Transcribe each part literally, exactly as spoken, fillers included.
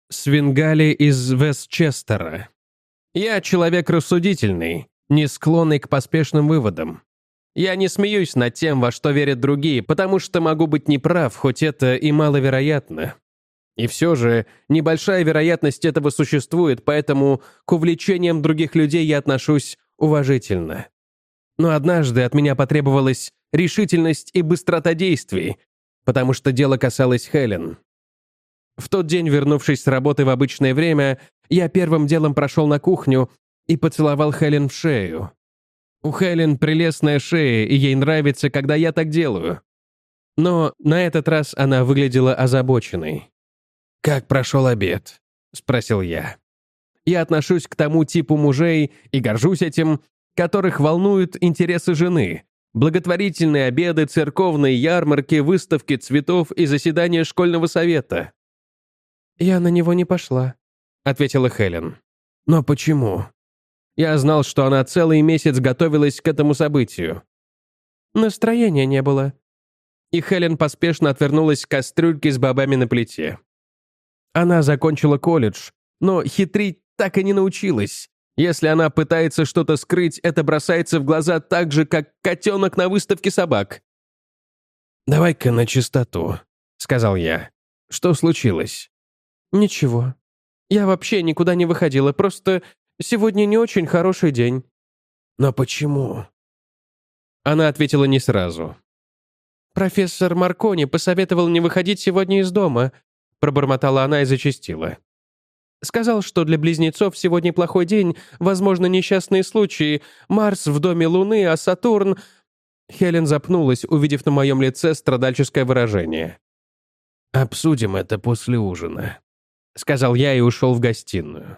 Свенгали из Вестчестера. Я человек рассудительный, не склонный к поспешным выводам. Я не смеюсь над тем, во что верят другие, потому что могу быть неправ, хоть это и маловероятно. И все же, небольшая вероятность этого существует, поэтому к увлечениям других людей я отношусь уважительно. Но однажды от меня потребовалась решительность и быстрота действий, потому что дело касалось Хелен. В тот день, вернувшись с работы в обычное время, я первым делом прошел на кухню и поцеловал Хелен в шею. У Хелен прелестная шея, и ей нравится, когда я так делаю. Но на этот раз она выглядела озабоченной. «Как прошел обед?» — спросил я. Я отношусь к тому типу мужей и горжусь этим, которых волнуют интересы жены. Благотворительные обеды, церковные ярмарки, выставки цветов и заседания школьного совета. «Я на него не пошла», — ответила Хелен. «Но почему?» Я знал, что она целый месяц готовилась к этому событию. Настроения не было. И Хелен поспешно отвернулась к кастрюльке с бобами на плите. Она закончила колледж, но хитрить так и не научилась. Если она пытается что-то скрыть, это бросается в глаза так же, как котенок на выставке собак. «Давай-ка на чистоту», — сказал я. «Что случилось?» «Ничего. Я вообще никуда не выходила, просто сегодня не очень хороший день». «Но почему?» Она ответила не сразу. «Профессор Маркони посоветовал не выходить сегодня из дома», — пробормотала она и зачастила. «Сказал, что для близнецов сегодня плохой день, возможно, несчастные случаи. Марс в доме Луны, а Сатурн...» Хелен запнулась, увидев на моем лице страдальческое выражение. «Обсудим это после ужина», — сказал я и ушел в гостиную.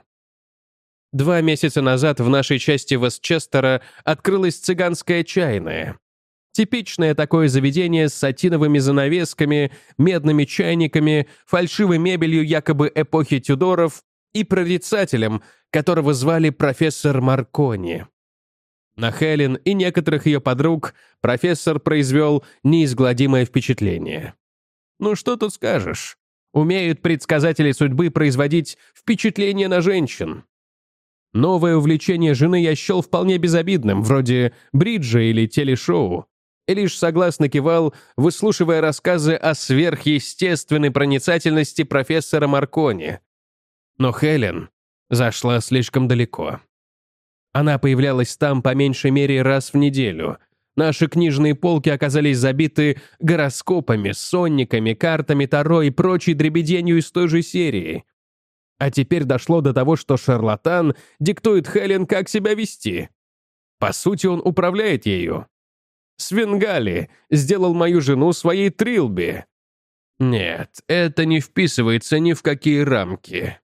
Два месяца назад в нашей части Вестчестера открылась цыганская чайная. Типичное такое заведение с сатиновыми занавесками, медными чайниками, фальшивой мебелью якобы эпохи Тюдоров и прорицателем, которого звали профессор Маркони. На Хелен и некоторых ее подруг профессор произвел неизгладимое впечатление. Ну что тут скажешь? Умеют предсказатели судьбы производить впечатление на женщин. Новое увлечение жены я счел вполне безобидным, вроде бриджа или телешоу, и лишь согласно кивал, выслушивая рассказы о сверхъестественной проницательности профессора Маркони. Но Хелен зашла слишком далеко. Она появлялась там по меньшей мере раз в неделю. Наши книжные полки оказались забиты гороскопами, сонниками, картами Таро и прочей дребеденью из той же серии. А теперь дошло до того, что шарлатан диктует Хелен, как себя вести. По сути, он управляет ею. Свенгали сделал мою жену своей Трилби. Нет, это не вписывается ни в какие рамки.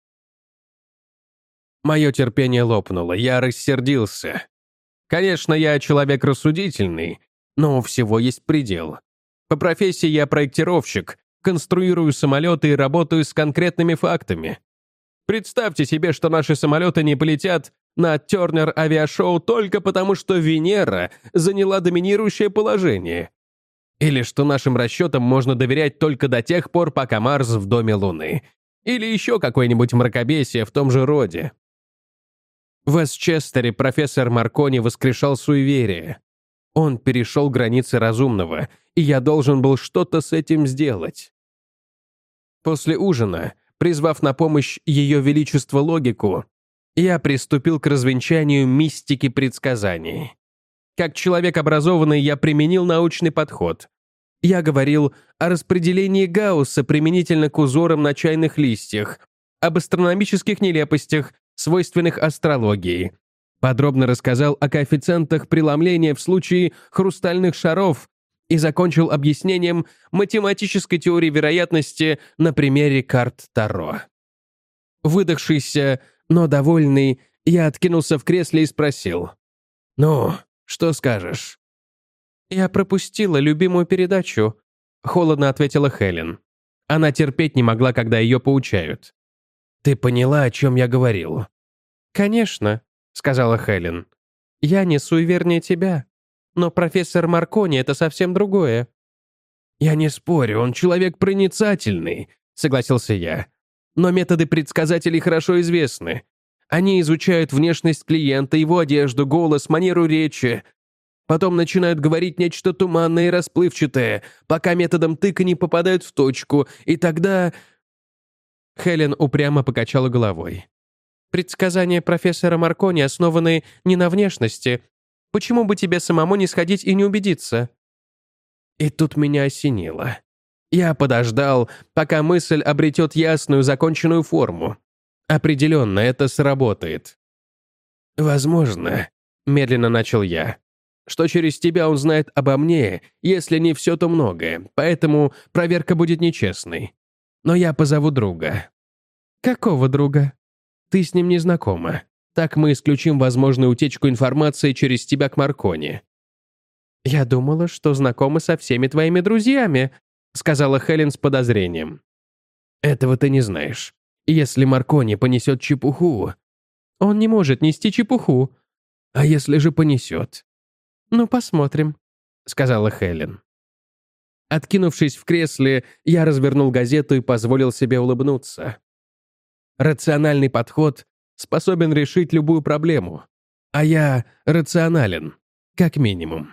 Мое терпение лопнуло, я рассердился. Конечно, я человек рассудительный, но у всего есть предел. По профессии я проектировщик, конструирую самолеты и работаю с конкретными фактами. Представьте себе, что наши самолеты не полетят на Turner авиашоу только потому, что Венера заняла доминирующее положение. Или что нашим расчетам можно доверять только до тех пор, пока Марс в доме Луны. Или еще какое-нибудь мракобесие в том же роде. В Вестчестере профессор Маркони воскрешал суеверие. Он перешел границы разумного, и я должен был что-то с этим сделать. После ужина, призвав на помощь Ее Величество логику, я приступил к развенчанию мистики предсказаний. Как человек образованный, я применил научный подход. Я говорил о распределении Гаусса применительно к узорам на чайных листьях, об астрономических нелепостях, свойственных астрологии. Подробно рассказал о коэффициентах преломления в случае хрустальных шаров и закончил объяснением математической теории вероятности на примере карт Таро. Выдохшийся, но довольный, я откинулся в кресле и спросил: «Ну, что скажешь?» «Я пропустила любимую передачу», — холодно ответила Хелен. Она терпеть не могла, когда ее поучают. «Ты поняла, о чем я говорил?» «Конечно», — сказала Хелен. «Я не суевернее тебя. Но профессор Маркони — это совсем другое». «Я не спорю, он человек проницательный», — согласился я. Но методы предсказателей хорошо известны. Они изучают внешность клиента, его одежду, голос, манеру речи. Потом начинают говорить нечто туманное и расплывчатое, пока методом тыка не попадают в точку, и тогда...» Хелен упрямо покачала головой. «Предсказания профессора Маркони основаны не на внешности. Почему бы тебе самому не сходить и не убедиться?» И тут меня осенило. Я подождал, пока мысль обретет ясную, законченную форму. Определенно, это сработает. «Возможно», — медленно начал я, «что через тебя он знает обо мне, если не все, то многое, поэтому проверка будет нечестной. Но я позову друга». «Какого друга?» «Ты с ним не знакома. Так мы исключим возможную утечку информации через тебя к Маркони». «Я думала, что знакома со всеми твоими друзьями», — сказала Хелен с подозрением. «Этого ты не знаешь. Если Маркони понесет чепуху...» «Он не может нести чепуху». «А если же понесет?» «Ну, посмотрим», — сказала Хелен. Откинувшись в кресле, я развернул газету и позволил себе улыбнуться. Рациональный подход способен решить любую проблему. А я рационален, как минимум.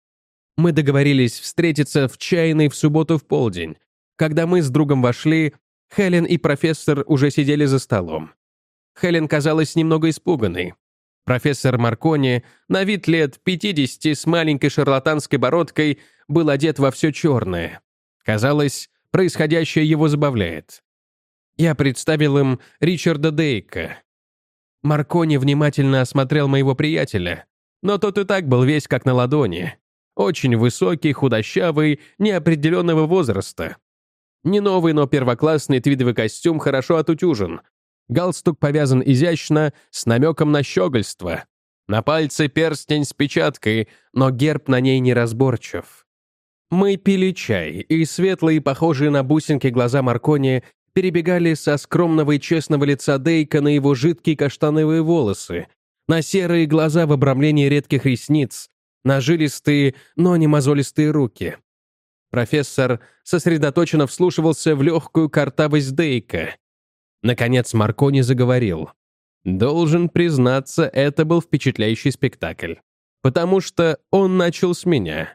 Мы договорились встретиться в чайной в субботу в полдень. Когда мы с другом вошли, Хелен и профессор уже сидели за столом. Хелен казалась немного испуганной. Профессор Маркони, на вид лет пятидесяти, с маленькой шарлатанской бородкой, был одет во все черное. Казалось, происходящее его забавляет. Я представил им Ричарда Дейка. Маркони внимательно осмотрел моего приятеля, но тот и так был весь как на ладони. Очень высокий, худощавый, неопределенного возраста. Не новый, но первоклассный твидовый костюм хорошо отутюжен. Галстук повязан изящно, с намеком на щегольство. На пальце перстень с печаткой, но герб на ней неразборчив. Мы пили чай, и светлые, похожие на бусинки глаза Маркони перебегали со скромного и честного лица Дейка на его жидкие каштановые волосы, на серые глаза в обрамлении редких ресниц, на жилистые, но не мозолистые руки. Профессор сосредоточенно вслушивался в легкую картавость Дейка. Наконец Маркони заговорил. Должен признаться, это был впечатляющий спектакль. Потому что он начал с меня.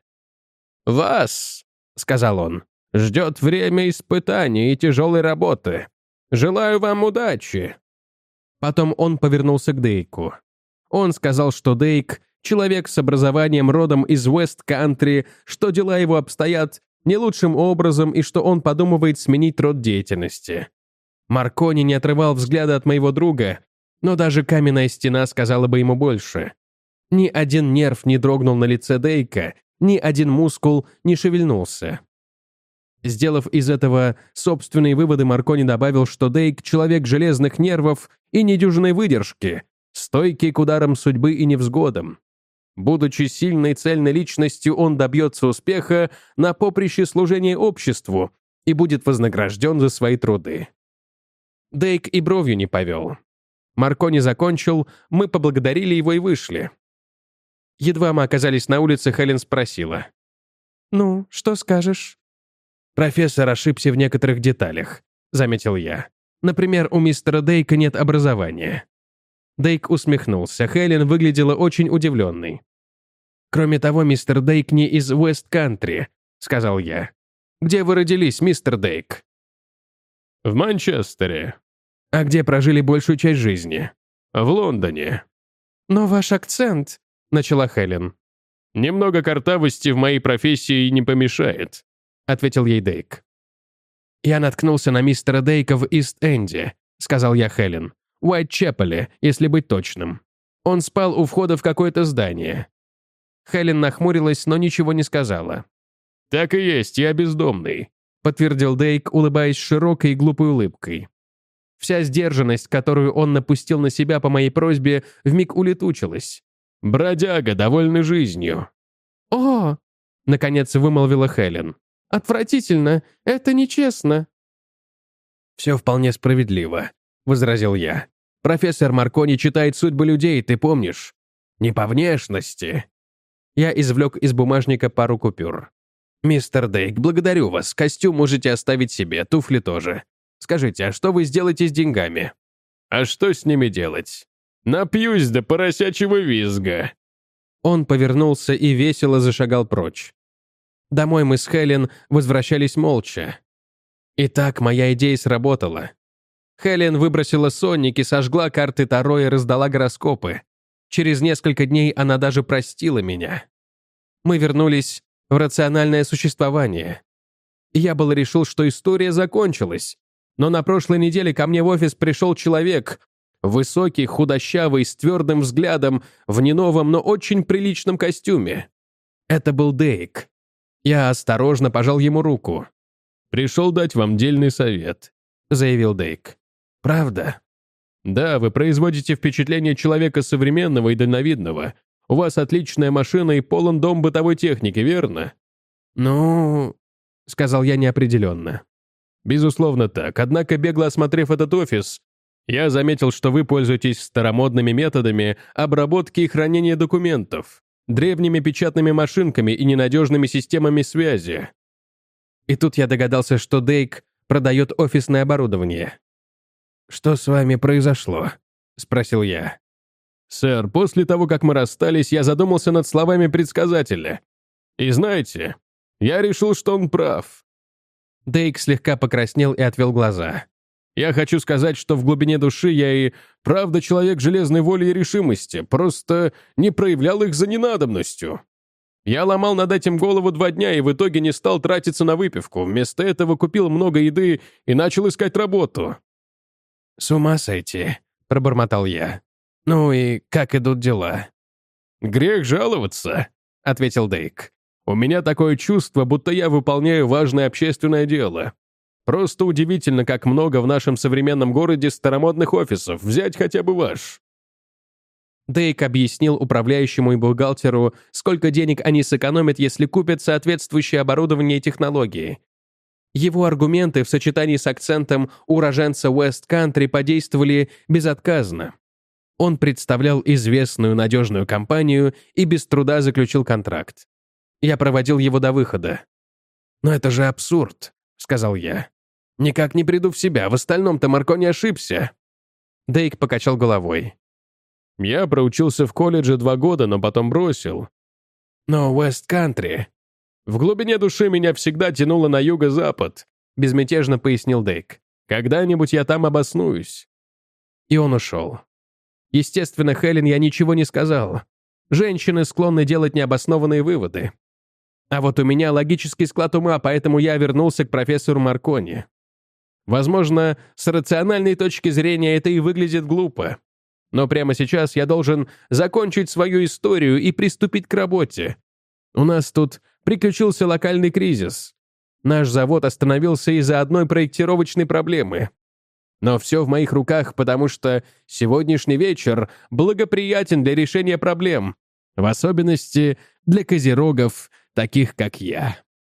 «Вас», — сказал он, — «ждет время испытаний и тяжелой работы. Желаю вам удачи». Потом он повернулся к Дейку. Он сказал, что Дейк — человек с образованием родом из Уэст-Кантри, что дела его обстоят не лучшим образом и что он подумывает сменить род деятельности. Маркони не отрывал взгляда от моего друга, но даже каменная стена сказала бы ему больше. Ни один нерв не дрогнул на лице Дейка, ни один мускул не шевельнулся. Сделав из этого собственные выводы, Маркони добавил, что Дейк — человек железных нервов и недюжинной выдержки, стойкий к ударам судьбы и невзгодам. Будучи сильной цельной личностью, он добьется успеха на поприще служения обществу и будет вознагражден за свои труды. Дейк и бровью не повел. Маркони закончил, мы поблагодарили его и вышли. Едва мы оказались на улице, Хелен спросила. «Ну, что скажешь?» «Профессор ошибся в некоторых деталях», — заметил я. «Например, у мистера Дейка нет образования». Дейк усмехнулся. Хелен выглядела очень удивленной. «Кроме того, мистер Дейк не из Уэст-Кантри», — сказал я. «Где вы родились, мистер Дейк?» «В Манчестере». «А где прожили большую часть жизни?» «В Лондоне». «Но ваш акцент», — начала Хелен. «Немного картавости в моей профессии не помешает», — ответил ей Дейк. «Я наткнулся на мистера Дейка в Ист-Энде», — сказал я Хелен. «В Уайт-Чепеле, если быть точным. Он спал у входа в какое-то здание». Хелен нахмурилась, но ничего не сказала. «Так и есть, я бездомный», — подтвердил Дейк, улыбаясь широкой и глупой улыбкой. Вся сдержанность, которую он напустил на себя по моей просьбе, вмиг улетучилась. «Бродяга, довольный жизнью». «О!» — наконец вымолвила Хелен. «Отвратительно! Это нечестно!» «Все вполне справедливо», — возразил я. «Профессор Маркони читает судьбы людей, ты помнишь? Не по внешности». Я извлек из бумажника пару купюр. «Мистер Дейк, благодарю вас. Костюм можете оставить себе, туфли тоже. Скажите, а что вы сделаете с деньгами?» «А что с ними делать? Напьюсь до поросячьего визга». Он повернулся и весело зашагал прочь. Домой мы с Хелен возвращались молча. Итак, моя идея сработала. Хелен выбросила сонники, сожгла карты Таро и раздала гороскопы. Через несколько дней она даже простила меня. Мы вернулись в рациональное существование. Я было решил, что история закончилась. Но на прошлой неделе ко мне в офис пришел человек, высокий, худощавый, с твердым взглядом, в не новом, но очень приличном костюме. Это был Дейк. Я осторожно пожал ему руку. «Пришел дать вам дельный совет», — заявил Дейк. «Правда?» «Да, вы производите впечатление человека современного и дальновидного. У вас отличная машина и полон дом бытовой техники, верно?» «Ну...» — сказал я неопределенно. «Безусловно так. Однако, бегло осмотрев этот офис, я заметил, что вы пользуетесь старомодными методами обработки и хранения документов, древними печатными машинками и ненадежными системами связи». И тут я догадался, что Дейк продает офисное оборудование. «Что с вами произошло?» — спросил я. «Сэр, после того, как мы расстались, я задумался над словами предсказателя. И знаете, я решил, что он прав». Дейк слегка покраснел и отвел глаза. «Я хочу сказать, что в глубине души я и правда человек железной воли и решимости, просто не проявлял их за ненадобностью. Я ломал над этим голову два дня и в итоге не стал тратиться на выпивку. Вместо этого купил много еды и начал искать работу». «С ума сойти», — пробормотал я. «Ну и как идут дела?» «Грех жаловаться», — ответил Дейк. «У меня такое чувство, будто я выполняю важное общественное дело. Просто удивительно, как много в нашем современном городе старомодных офисов. Взять хотя бы ваш». Дейк объяснил управляющему и бухгалтеру, сколько денег они сэкономят, если купят соответствующее оборудование и технологии. Его аргументы в сочетании с акцентом уроженца Уэст-Кантри подействовали безотказно. Он представлял известную надежную компанию и без труда заключил контракт. Я проводил его до выхода. «Но это же абсурд», — сказал я. «Никак не приду в себя, в остальном-то Марко не ошибся». Дейк покачал головой. «Я проучился в колледже два года, но потом бросил». «Но Уэст-Кантри...» «В глубине души меня всегда тянуло на юго-запад», — безмятежно пояснил Дейк. «Когда-нибудь я там обоснуюсь». И он ушел. Естественно, Хелен я ничего не сказал. Женщины склонны делать необоснованные выводы. А вот у меня логический склад ума, поэтому я вернулся к профессору Маркони. Возможно, с рациональной точки зрения это и выглядит глупо. Но прямо сейчас я должен закончить свою историю и приступить к работе. У нас тут приключился локальный кризис. Наш завод остановился из-за одной проектировочной проблемы. Но все в моих руках, потому что сегодняшний вечер благоприятен для решения проблем, в особенности для козерогов, таких как я.